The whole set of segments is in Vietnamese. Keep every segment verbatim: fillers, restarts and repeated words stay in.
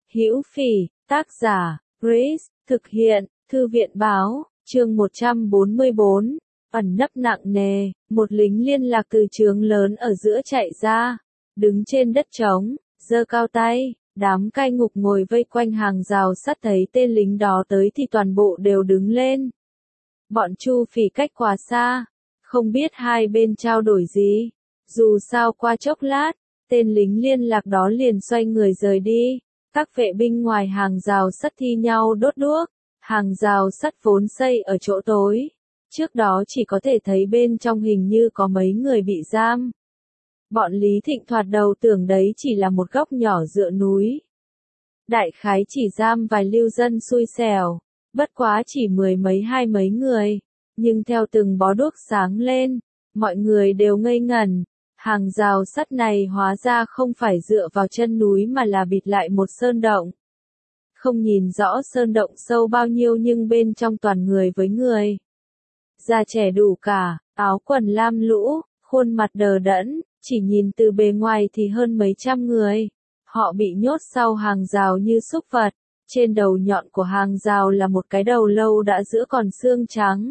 Hữu Phỉ, tác giả, Grace, thực hiện, Thư viện báo, chương một trăm bốn mươi bốn, ẩn nấp nặng nề, một lính liên lạc từ trướng lớn ở giữa chạy ra, đứng trên đất trống, giơ cao tay, đám cai ngục ngồi vây quanh hàng rào sắt thấy tên lính đó tới thì toàn bộ đều đứng lên. Bọn Chu Phỉ cách quá xa, không biết hai bên trao đổi gì, dù sao qua chốc lát, tên lính liên lạc đó liền xoay người rời đi. Các vệ binh ngoài hàng rào sắt thi nhau đốt đuốc, hàng rào sắt vốn xây ở chỗ tối, trước đó chỉ có thể thấy bên trong hình như có mấy người bị giam. Bọn Lý Thịnh thoạt đầu tưởng đấy chỉ là một góc nhỏ dựa núi. Đại khái chỉ giam vài lưu dân xui xẻo, bất quá chỉ mười mấy hai mấy người, nhưng theo từng bó đuốc sáng lên, mọi người đều ngây ngẩn. Hàng rào sắt này hóa ra không phải dựa vào chân núi mà là bịt lại một sơn động. Không nhìn rõ sơn động sâu bao nhiêu nhưng bên trong toàn người với người. Già trẻ đủ cả, áo quần lam lũ, khuôn mặt đờ đẫn, chỉ nhìn từ bề ngoài thì hơn mấy trăm người. Họ bị nhốt sau hàng rào như súc vật, trên đầu nhọn của hàng rào là một cái đầu lâu đã giữa còn xương trắng.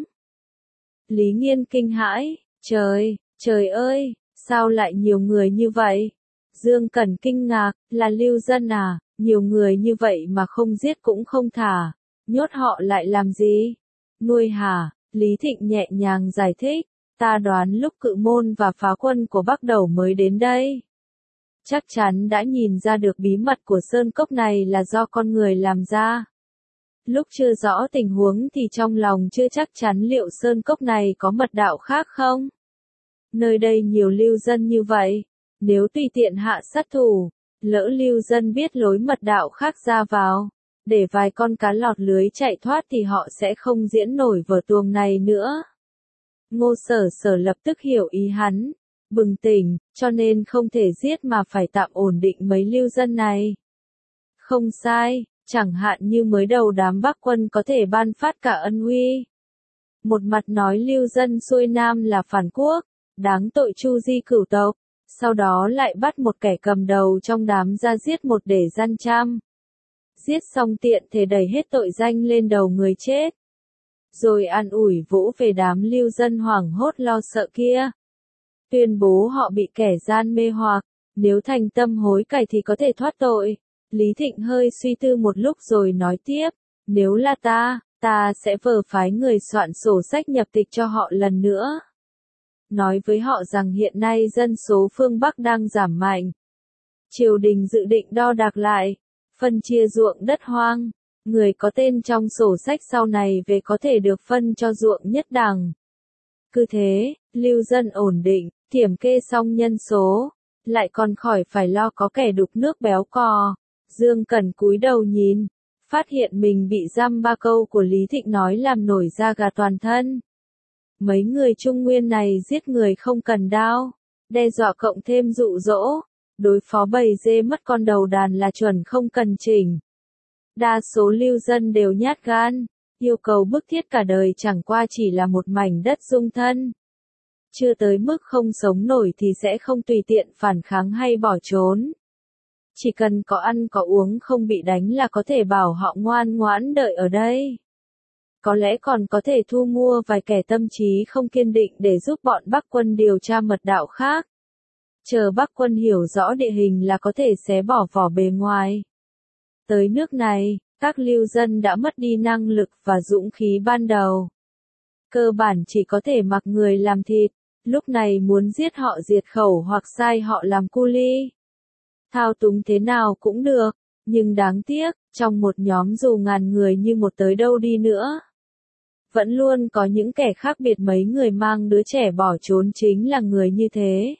Lý Nghiên kinh hãi, trời, trời ơi! Sao lại nhiều người như vậy? Dương Cẩn kinh ngạc, là lưu dân à, nhiều người như vậy mà không giết cũng không thả, nhốt họ lại làm gì? Nuôi hả? Lý Thịnh nhẹ nhàng giải thích, ta đoán lúc Cự Môn và phá quân của Bắc Đầu mới đến đây. Chắc chắn đã nhìn ra được bí mật của sơn cốc này là do con người làm ra. Lúc chưa rõ tình huống thì trong lòng chưa chắc chắn liệu sơn cốc này có mật đạo khác không? Nơi đây nhiều lưu dân như vậy, nếu tùy tiện hạ sát thủ, lỡ lưu dân biết lối mật đạo khác ra vào, để vài con cá lọt lưới chạy thoát thì họ sẽ không diễn nổi vở tuồng này nữa. Ngô Sở Sở lập tức hiểu ý hắn, bừng tỉnh, cho nên không thể giết mà phải tạm ổn định mấy lưu dân này. Không sai, chẳng hạn như mới đầu đám Bắc quân có thể ban phát cả ân uy. Một mặt nói lưu dân xuôi Nam là phản quốc, đáng tội chu di cửu tộc, sau đó lại bắt một kẻ cầm đầu trong đám ra giết một để gian trăm. Giết xong tiện thể đẩy hết tội danh lên đầu người chết. Rồi an ủi vỗ về đám lưu dân hoảng hốt lo sợ kia. Tuyên bố họ bị kẻ gian mê hoặc, nếu thành tâm hối cải thì có thể thoát tội. Lý Thịnh hơi suy tư một lúc rồi nói tiếp, nếu là ta, ta sẽ vờ phái người soạn sổ sách nhập tịch cho họ lần nữa. Nói với họ rằng hiện nay dân số phương Bắc đang giảm mạnh. Triều đình dự định đo đạc lại, phân chia ruộng đất hoang, người có tên trong sổ sách sau này về có thể được phân cho ruộng nhất đẳng. Cứ thế, lưu dân ổn định, kiểm kê xong nhân số, lại còn khỏi phải lo có kẻ đục nước béo cò. Dương Cẩn cúi đầu nhìn, phát hiện mình bị dăm ba câu của Lý Thịnh nói làm nổi da gà toàn thân. Mấy người Trung Nguyên này giết người không cần đao, đe dọa cộng thêm dụ dỗ, đối phó bầy dê mất con đầu đàn là chuẩn không cần chỉnh. Đa số lưu dân đều nhát gan, yêu cầu bức thiết cả đời chẳng qua chỉ là một mảnh đất dung thân. Chưa tới mức không sống nổi thì sẽ không tùy tiện phản kháng hay bỏ trốn. Chỉ cần có ăn có uống không bị đánh là có thể bảo họ ngoan ngoãn đợi ở đây. Có lẽ còn có thể thu mua vài kẻ tâm trí không kiên định để giúp bọn Bắc quân điều tra mật đạo khác. Chờ Bắc quân hiểu rõ địa hình là có thể xé bỏ vỏ bề ngoài. Tới nước này, các lưu dân đã mất đi năng lực và dũng khí ban đầu. Cơ bản chỉ có thể mặc người làm thịt, lúc này muốn giết họ diệt khẩu hoặc sai họ làm cu li. Thao túng thế nào cũng được, nhưng đáng tiếc, trong một nhóm dù ngàn người như một tới đâu đi nữa. Vẫn luôn có những kẻ khác biệt, mấy người mang đứa trẻ bỏ trốn chính là người như thế.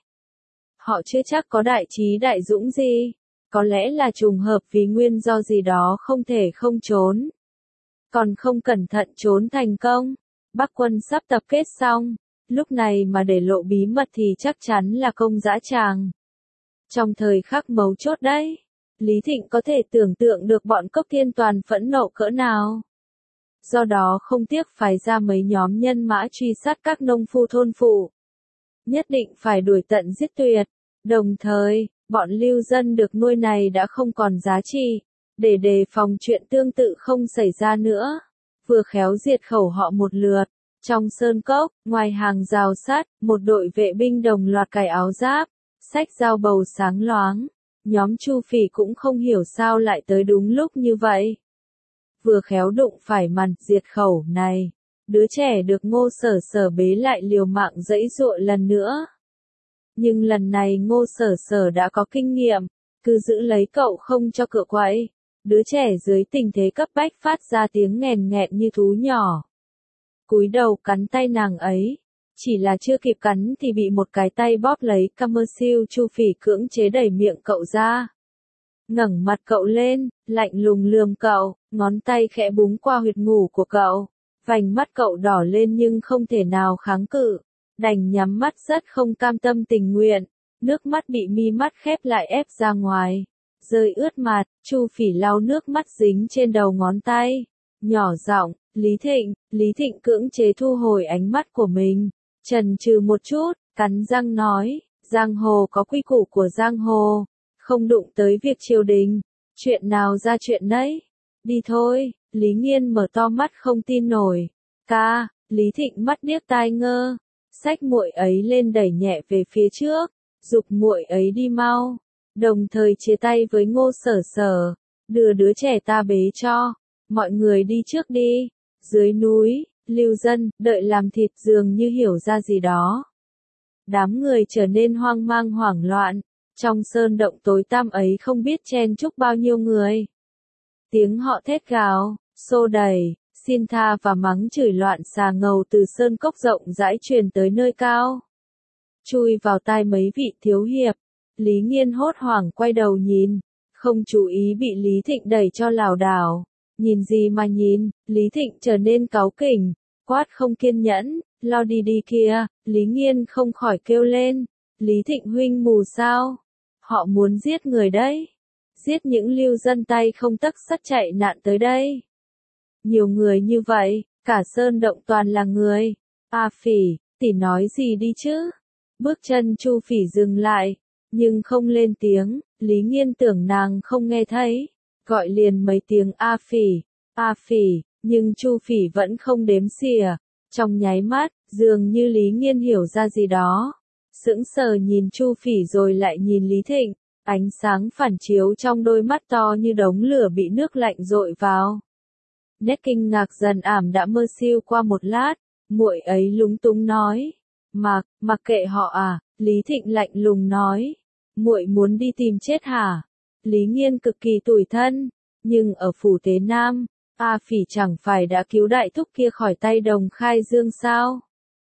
Họ chưa chắc có đại trí đại dũng gì, có lẽ là trùng hợp vì nguyên do gì đó không thể không trốn. Còn không cẩn thận trốn thành công, Bắc quân sắp tập kết xong, lúc này mà để lộ bí mật thì chắc chắn là công dã tràng. Trong thời khắc mấu chốt đấy, Lý Thịnh có thể tưởng tượng được bọn Cốc Thiên Toàn phẫn nộ cỡ nào. Do đó không tiếc phái ra mấy nhóm nhân mã truy sát các nông phu thôn phụ. Nhất định phải đuổi tận giết tuyệt. Đồng thời, bọn lưu dân được nuôi này đã không còn giá trị. để đề phòng chuyện tương tự không xảy ra nữa. Vừa khéo diệt khẩu họ một lượt. Trong sơn cốc, ngoài hàng rào sắt, một đội vệ binh đồng loạt cài áo giáp, xách dao bầu sáng loáng. Nhóm Chu Phỉ cũng không hiểu sao lại tới đúng lúc như vậy. Vừa khéo đụng phải màn diệt khẩu này. Đứa trẻ được Ngô Sở Sở bế lại liều mạng giãy giụa lần nữa. Nhưng lần này Ngô Sở Sở đã có kinh nghiệm, cứ giữ lấy cậu không cho cựa quậy. Đứa trẻ dưới tình thế cấp bách phát ra tiếng nghèn nghẹn như thú nhỏ. Cúi đầu cắn tay nàng ấy. Chỉ là chưa kịp cắn thì bị một cái tay bóp lấy Cammersill. Chu Phỉ cưỡng chế đẩy miệng cậu ra. Ngẩng mặt cậu lên, lạnh lùng lườm cậu, ngón tay khẽ búng qua huyệt ngủ của cậu. Vành mắt cậu đỏ lên nhưng không thể nào kháng cự. Đành nhắm mắt rất không cam tâm tình nguyện. Nước mắt bị mi mắt khép lại ép ra ngoài. Rơi ướt mặt, Chu Phỉ lau nước mắt dính trên đầu ngón tay. Nhỏ giọng, Lý Thịnh, Lý Thịnh cưỡng chế thu hồi ánh mắt của mình. Chần chừ một chút, cắn răng nói, giang hồ có quy củ của giang hồ. Không đụng tới việc triều đình. Chuyện nào ra chuyện nấy. Đi thôi, Lý Nghiên mở to mắt không tin nổi. Ca, Lý Thịnh mắt điếc tai ngơ. Xách muội ấy lên đẩy nhẹ về phía trước. Giục muội ấy đi mau. Đồng thời chia tay với Ngô Sở Sở. Đưa đứa trẻ ta bế cho. Mọi người đi trước đi. Dưới núi, lưu dân, đợi làm thịt dường như hiểu ra gì đó. Đám người trở nên hoang mang hoảng loạn. Trong sơn động tối tăm ấy không biết chen chúc bao nhiêu người. Tiếng họ thét gào, xô đẩy, xin tha và mắng chửi loạn xà ngầu từ sơn cốc rộng rãi truyền tới nơi cao. Chui vào tai mấy vị thiếu hiệp. Lý Nghiên hốt hoảng quay đầu nhìn. Không chú ý bị Lý Thịnh đẩy cho lảo đảo. Nhìn gì mà nhìn, Lý Thịnh trở nên cáu kỉnh, quát không kiên nhẫn, lo đi đi kia. Lý Nghiên không khỏi kêu lên. Lý Thịnh huynh mù sao? Họ muốn giết người đấy. Giết những lưu dân tay không tấc sắt chạy nạn tới đây. Nhiều người như vậy, cả sơn động toàn là người. A Phỉ, tỷ nói gì đi chứ? Bước chân Chu Phỉ dừng lại, nhưng không lên tiếng. Lý Nghiên tưởng nàng không nghe thấy, gọi liền mấy tiếng A Phỉ, A Phỉ, nhưng Chu Phỉ vẫn không đếm xỉa. Trong nháy mắt, dường như Lý Nghiên hiểu ra gì đó. Sững sờ nhìn Chu Phỉ rồi lại nhìn Lý Thịnh, ánh sáng phản chiếu trong đôi mắt to như đống lửa bị nước lạnh dội vào. Nét kinh ngạc dần ảm đạm mơ siêu qua một lát, muội ấy lúng túng nói, "Mặc, mặc kệ họ à?" Lý Thịnh lạnh lùng nói, "Muội muốn đi tìm chết hả?" Lý Nghiên cực kỳ tủi thân, nhưng ở phủ Tế Nam, A Phỉ chẳng phải đã cứu đại thúc kia khỏi tay Đồng Khai Dương sao?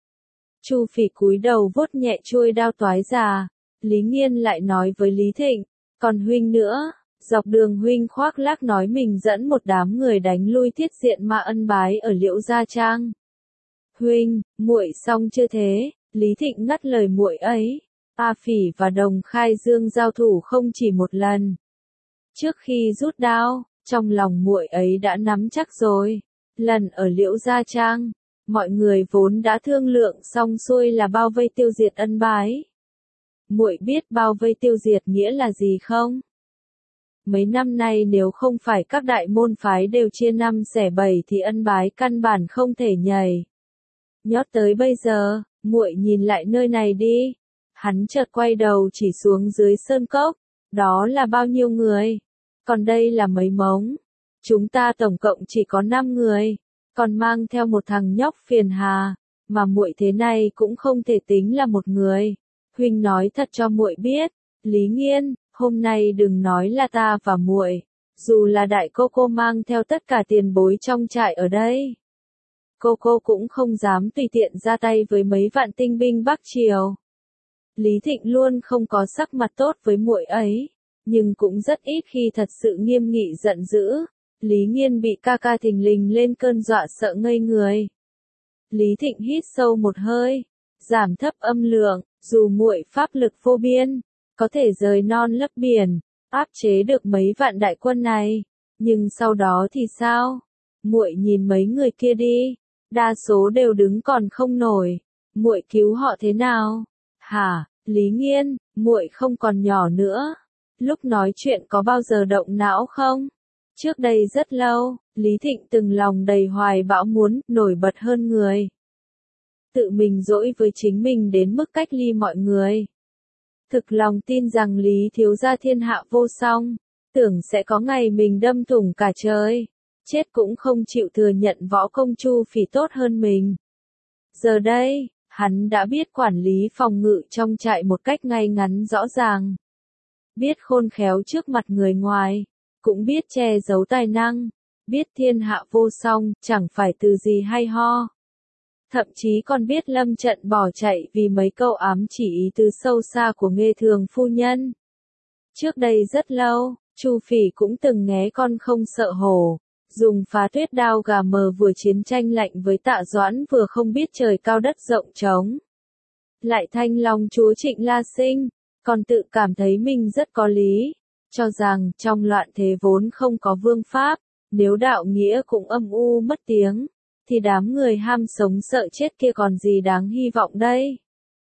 Chu Phỉ cúi đầu vuốt nhẹ chuôi đao toái già. Lý Nghiên lại nói với Lý Thịnh, "Còn huynh nữa." Dọc đường huynh khoác lác nói mình dẫn một đám người đánh lui Thiết Diện Ma Ân Bái ở Liễu Gia Trang. "Huynh, muội xong chưa thế?" Lý Thịnh ngắt lời muội ấy. A Phỉ và Đồng Khai Dương giao thủ không chỉ một lần. Trước khi rút đao, trong lòng muội ấy đã nắm chắc rồi. Lần ở Liễu Gia Trang, mọi người vốn đã thương lượng xong xuôi là bao vây tiêu diệt Ân Bái. Muội biết bao vây tiêu diệt nghĩa là gì không? Mấy năm nay nếu không phải các đại môn phái đều chia năm xẻ bảy thì Ân Bái căn bản không thể nhảy nhót tới bây giờ. Muội nhìn lại nơi này đi. Hắn chợt quay đầu chỉ xuống dưới sơn cốc. Đó là bao nhiêu người? Còn đây là mấy mống. Chúng ta tổng cộng chỉ có năm người, còn mang theo một thằng nhóc phiền hà, mà muội thế này cũng không thể tính là một người. Huynh nói thật cho muội biết, Lý Nghiên, hôm nay đừng nói là ta và muội, dù là đại cô cô mang theo tất cả tiền bối trong trại ở đây, cô cô cũng không dám tùy tiện ra tay với mấy vạn tinh binh Bắc Triều." Lý Thịnh luôn không có sắc mặt tốt với muội ấy, nhưng cũng rất ít khi thật sự nghiêm nghị giận dữ. Lý Nghiên bị ca ca thình lình lên cơn dọa sợ ngây người. Lý Thịnh hít sâu một hơi, giảm thấp âm lượng, dù muội pháp lực vô biên, có thể rời non lấp biển, áp chế được mấy vạn đại quân này, nhưng sau đó thì sao? Muội nhìn mấy người kia đi, đa số đều đứng còn không nổi, muội cứu họ thế nào? Hả, Lý Nghiên, muội không còn nhỏ nữa, lúc nói chuyện có bao giờ động não không? Trước đây rất lâu, Lý Thịnh từng lòng đầy hoài bão muốn nổi bật hơn người. Tự mình dỗi với chính mình đến mức cách ly mọi người. Thực lòng tin rằng Lý thiếu gia thiên hạ vô song, tưởng sẽ có ngày mình đâm thủng cả trời, chết cũng không chịu thừa nhận võ công Chu Phỉ tốt hơn mình. Giờ đây, hắn đã biết quản lý phòng ngự trong trại một cách ngay ngắn rõ ràng. Biết khôn khéo trước mặt người ngoài, cũng biết che giấu tài năng, biết thiên hạ vô song, chẳng phải từ gì hay ho. Thậm chí còn biết lâm trận bỏ chạy vì mấy câu ám chỉ ý tứ sâu xa của Nghê Thường phu nhân. Trước đây rất lâu, Chu Phỉ cũng từng nghe con không sợ hổ, dùng phá tuyết đao gà mờ vừa chiến tranh lạnh với Tạ Doãn vừa không biết trời cao đất rộng trống. Lại thanh long chúa Trịnh La Sinh, còn tự cảm thấy mình rất có lý, cho rằng trong loạn thế vốn không có vương pháp, nếu đạo nghĩa cũng âm u mất tiếng, thì đám người ham sống sợ chết kia còn gì đáng hy vọng đây.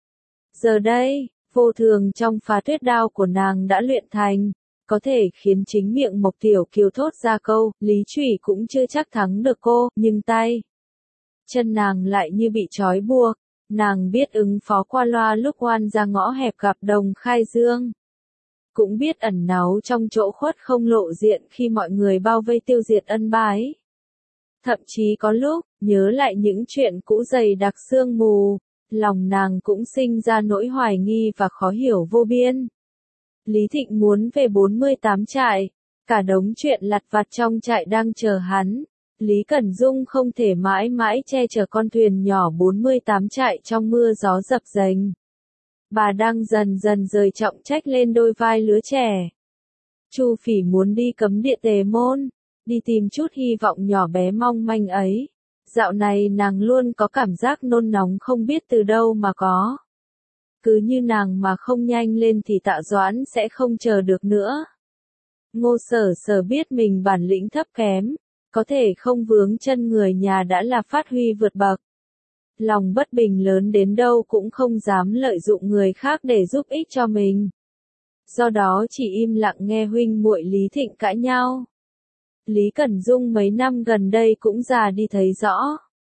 Giờ đây, vô thường trong phá tuyết đao của nàng đã luyện thành, có thể khiến chính miệng Mộc Tiểu Kiều thốt ra câu, Lý Trùy cũng chưa chắc thắng được cô, nhưng tay chân nàng lại như bị trói buộc, nàng biết ứng phó qua loa lúc oan ra ngõ hẹp gặp Đồng Khai Dương. Cũng biết ẩn náu trong chỗ khuất không lộ diện khi mọi người bao vây tiêu diệt ân bái. Thậm chí có lúc, nhớ lại những chuyện cũ dày đặc sương mù, lòng nàng cũng sinh ra nỗi hoài nghi và khó hiểu vô biên. Lý Thịnh muốn về bốn mươi tám trại, cả đống chuyện lặt vặt trong trại đang chờ hắn. Lý Cẩn Dung không thể mãi mãi che chở con thuyền nhỏ bốn mươi tám trại trong mưa gió dập dềnh. Bà đang dần dần rời trọng trách lên đôi vai lứa trẻ. Chu Phỉ muốn đi cấm địa Tề Môn, đi tìm chút hy vọng nhỏ bé mong manh ấy. Dạo này nàng luôn có cảm giác nôn nóng không biết từ đâu mà có. Cứ như nàng mà không nhanh lên thì Tạ Doãn sẽ không chờ được nữa. Ngô Sở Sở biết mình bản lĩnh thấp kém, có thể không vướng chân người nhà đã là phát huy vượt bậc. Lòng bất bình lớn đến đâu cũng không dám lợi dụng người khác để giúp ích cho mình. Do đó chỉ im lặng nghe huynh muội Lý Thịnh cãi nhau. Lý Cẩn Dung mấy năm gần đây cũng già đi thấy rõ.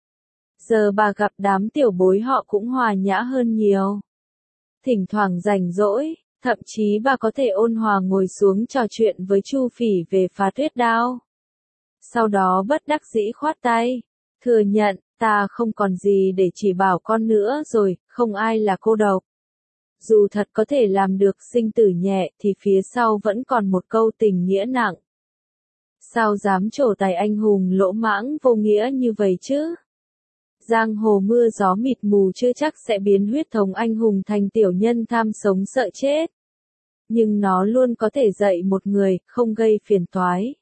Giờ bà gặp đám tiểu bối họ cũng hòa nhã hơn nhiều. Thỉnh thoảng rảnh rỗi, thậm chí bà có thể ôn hòa ngồi xuống trò chuyện với Chu Phỉ về phá tuyết đao. Sau đó bất đắc dĩ khoát tay, thừa nhận, ta không còn gì để chỉ bảo con nữa rồi, không ai là cô độc. Dù thật có thể làm được sinh tử nhẹ thì phía sau vẫn còn một câu tình nghĩa nặng. Sao dám trổ tài anh hùng lỗ mãng vô nghĩa như vậy chứ? Giang hồ mưa gió mịt mù chưa chắc sẽ biến huyết thống anh hùng thành tiểu nhân tham sống sợ chết. Nhưng nó luôn có thể dạy một người, không gây phiền toái.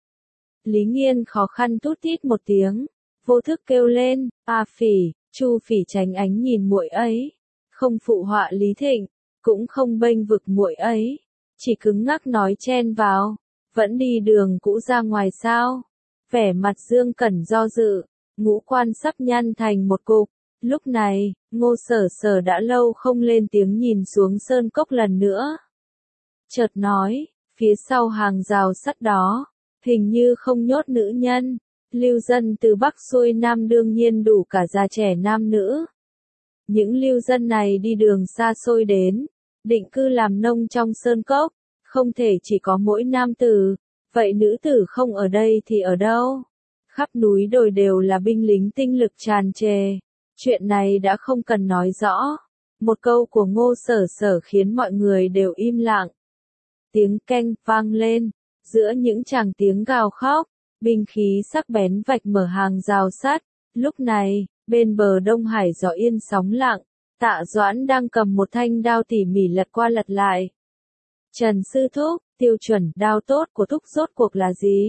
Lý Nghiên khó khăn tút tít một tiếng, vô thức kêu lên, a Phỉ. Chu Phỉ tránh ánh nhìn muội ấy, không phụ họa Lý Thịnh, cũng không bênh vực muội ấy, chỉ cứng ngắc nói chen vào, vẫn đi đường cũ ra ngoài sao? Vẻ mặt Dương Cẩn do dự, ngũ quan sắp nhăn thành một cục. Lúc này, Ngô Sở Sở đã lâu không lên tiếng nhìn xuống sơn cốc lần nữa. Chợt nói, phía sau hàng rào sắt đó, hình như không nhốt nữ nhân. Lưu dân từ Bắc xuôi Nam đương nhiên đủ cả già trẻ nam nữ. Những lưu dân này đi đường xa xôi đến, định cư làm nông trong sơn cốc, không thể chỉ có mỗi nam tử, vậy nữ tử không ở đây thì ở đâu? Khắp núi đồi đều là binh lính tinh lực tràn trề. Chuyện này đã không cần nói rõ. Một câu của Ngô Sở Sở khiến mọi người đều im lặng. Tiếng keng vang lên, giữa những tràng tiếng gào khóc. Binh khí sắc bén vạch mở hàng rào sắt. Lúc này, bên bờ Đông Hải gió yên sóng lặng, Tạ Doãn đang cầm một thanh đao tỉ mỉ lật qua lật lại. Trần sư thúc, tiêu chuẩn đao tốt của thúc rốt cuộc là gì?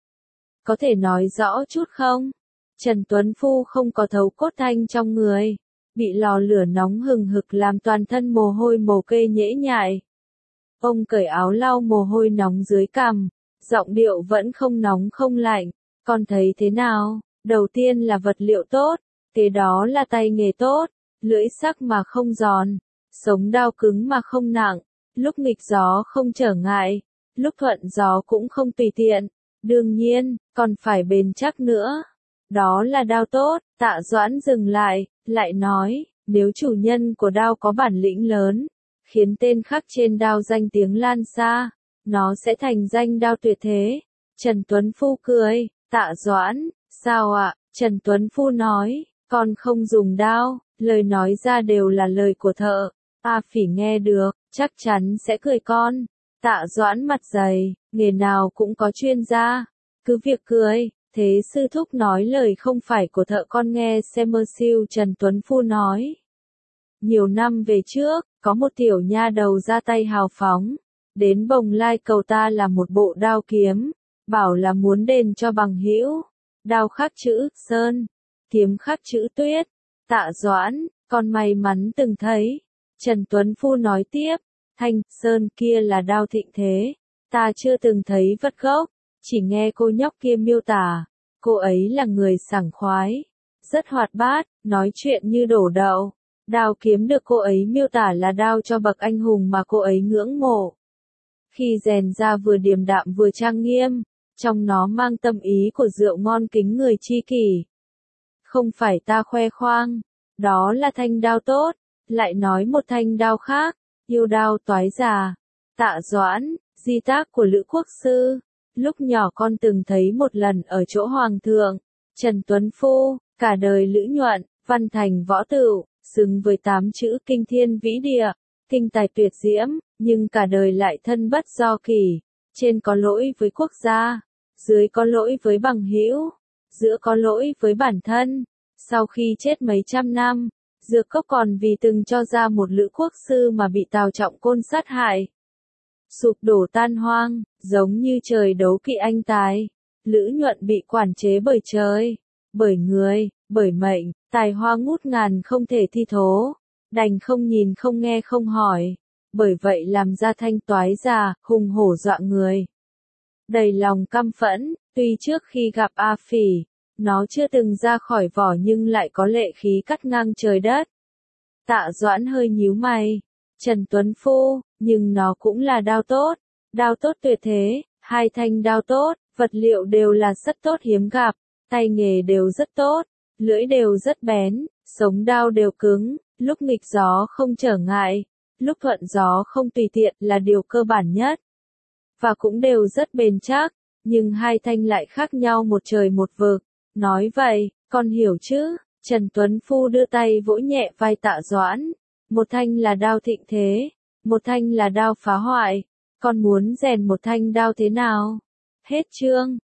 Có thể nói rõ chút không? Trần Tuấn Phu không có thấu cốt thanh trong người, bị lò lửa nóng hừng hực làm toàn thân mồ hôi mồ kê nhễ nhại. Ông cởi áo lau mồ hôi nóng dưới cằm. Giọng điệu vẫn không nóng không lạnh, con thấy thế nào? Đầu tiên là vật liệu tốt, kế đó là tay nghề tốt, lưỡi sắc mà không giòn, sống đao cứng mà không nặng, lúc nghịch gió không trở ngại, lúc thuận gió cũng không tùy tiện, Đương nhiên, còn phải bền chắc nữa. Đó là đao tốt. Tạ Doãn dừng lại, lại nói, nếu chủ nhân của đao có bản lĩnh lớn, khiến tên khắc trên đao danh tiếng lan xa, nó sẽ thành danh đao tuyệt thế. Trần Tuấn Phu cười, Tạ Doãn, sao ạ? Trần Tuấn Phu nói, con không dùng đao, lời nói ra đều là lời của thợ. A Phỉ nghe được, chắc chắn sẽ cười con. Tạ Doãn mặt dày, nghề nào cũng có chuyên gia. Cứ việc cười, thế sư thúc nói lời không phải của thợ con nghe xem mơ siêu. Trần Tuấn Phu nói. Nhiều năm về trước, có một tiểu nha đầu ra tay hào phóng. Đến Bồng Lai cầu ta là một bộ đao kiếm, bảo là muốn đền cho bằng hữu. Đao khắc chữ Sơn, kiếm khắc chữ Tuyết. Tạ Doãn, con may mắn từng thấy. Trần Tuấn Phu nói tiếp, Thanh Sơn kia là đao thịnh thế, ta chưa từng thấy vật gốc, chỉ nghe cô nhóc kia miêu tả, cô ấy là người sảng khoái, rất hoạt bát, nói chuyện như đổ đậu. Đao kiếm được cô ấy miêu tả là đao cho bậc anh hùng mà cô ấy ngưỡng mộ. Khi rèn ra vừa điềm đạm vừa trang nghiêm, trong nó mang tâm ý của rượu ngon kính người tri kỷ. Không phải ta khoe khoang, đó là thanh đao tốt. Lại nói một thanh đao khác, yêu đao toái già. Tạ Doãn, di tác của Lữ Quốc Sư. Lúc nhỏ con từng thấy một lần ở chỗ Hoàng thượng, Trần Tuấn Phu, cả đời lữ nhuận, văn thành võ tựu, xứng với tám chữ kinh thiên vĩ địa, kinh tài tuyệt diễm, nhưng cả đời lại thân bất do kỷ. Trên có lỗi với quốc gia, dưới có lỗi với bằng hữu, giữa có lỗi với bản thân. Sau khi chết mấy trăm năm, Dược Cốc còn vì từng cho ra một Lữ Quốc Sư mà bị Tào Trọng Côn sát hại. Sụp đổ tan hoang, giống như trời đấu kỵ anh tài. Lữ nhuận bị quản chế bởi trời, bởi người, bởi mệnh, tài hoa ngút ngàn không thể thi thố. Đành không nhìn không nghe không hỏi. Bởi vậy làm ra thanh toái già, hùng hổ dọa người. Đầy lòng căm phẫn, tuy trước khi gặp A Phỉ, nó chưa từng ra khỏi vỏ nhưng lại có lệ khí cắt ngang trời đất. Tạ Doãn hơi nhíu mày. Trần Tuấn Phu, nhưng nó cũng là đao tốt. Đao tốt tuyệt thế, hai thanh đao tốt, vật liệu đều là rất tốt hiếm gặp, tay nghề đều rất tốt, lưỡi đều rất bén, sống đao đều cứng, lúc nghịch gió không trở ngại, lúc thuận gió không tùy tiện là điều cơ bản nhất. Và cũng đều rất bền chắc, nhưng hai thanh lại khác nhau một trời một vực. Nói vậy, con hiểu chứ? Trần Tuấn Phu đưa tay vỗ nhẹ vai Tạ Doãn. Một thanh là đao thịnh thế, một thanh là đao phá hoại. Con muốn rèn một thanh đao thế nào? Hết chương.